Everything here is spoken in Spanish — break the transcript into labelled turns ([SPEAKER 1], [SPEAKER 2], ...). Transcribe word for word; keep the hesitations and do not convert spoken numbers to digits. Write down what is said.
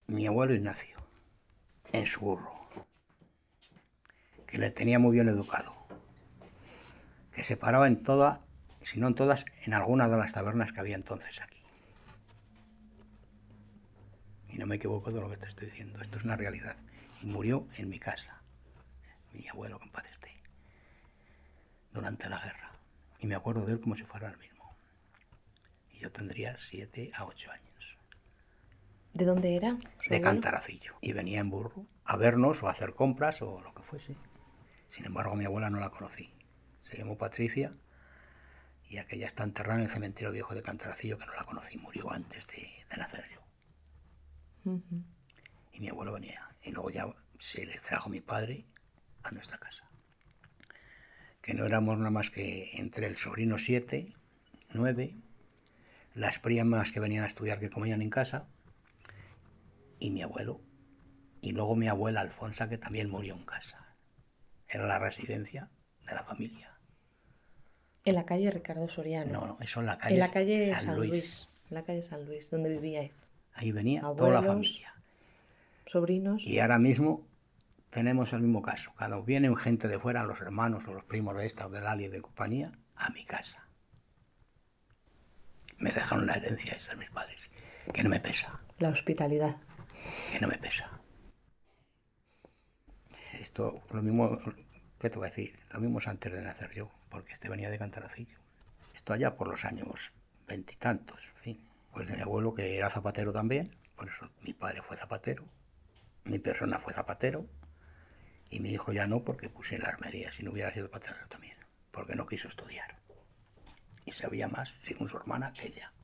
[SPEAKER 1] mi abuelo Ignacio, en su burro, que le tenía muy bien educado, que se paraba en todas, si no en todas, en alguna de las tabernas que había entonces aquí. Y no me equivoco de lo que te estoy diciendo, esto es una realidad. Y murió en mi casa, mi abuelo, que en paz esté, durante la guerra. Y me acuerdo de él como si fuera el mismo. Y yo tendría siete a ocho años.
[SPEAKER 2] ¿De dónde era?
[SPEAKER 1] De Cantaracillo. Y venía en burro a vernos o a hacer compras o lo que fuese. Sin embargo, a mi abuela no la conocí. Se llamó Patricia y aquella está enterrada en el cementerio viejo de Cantaracillo, que no la conocí. Murió antes de, de nacer yo. Uh-huh. Y mi abuelo venía. Y luego ya se le trajo mi padre a nuestra casa. Que no éramos nada más que entre el sobrino siete, nueve, las primas que venían a estudiar que comían en casa y mi abuelo. Y luego mi abuela Alfonsa, que también murió en casa. Era la residencia de la familia.
[SPEAKER 2] En la calle Ricardo Soriano.
[SPEAKER 1] No, no, eso en la calle,
[SPEAKER 2] en la calle
[SPEAKER 1] San,
[SPEAKER 2] San
[SPEAKER 1] Luis.
[SPEAKER 2] Luis. En la calle San Luis, donde vivíais.
[SPEAKER 1] Ahí venía
[SPEAKER 2] Abuelos,
[SPEAKER 1] toda la familia.
[SPEAKER 2] Sobrinos.
[SPEAKER 1] Y ahora mismo tenemos el mismo caso. Cuando vienen gente de fuera, los hermanos o los primos de esta o de Lali de compañía, a mi casa. Me dejaron la herencia esa mis padres, que no me pesa.
[SPEAKER 2] La hospitalidad.
[SPEAKER 1] Que no me pesa. Esto, lo mismo, ¿qué te voy a decir? Lo mismo es antes de nacer yo, porque este venía de Cantaracillo. Esto allá por los años veintitantos, en fin. Pues de mi abuelo, que era zapatero también, por eso mi padre fue zapatero, mi persona fue zapatero, y mi hijo ya no, porque puse en la armería, si no hubiera sido zapatero también, porque no quiso estudiar. Y sabía más, según su hermana, que ella.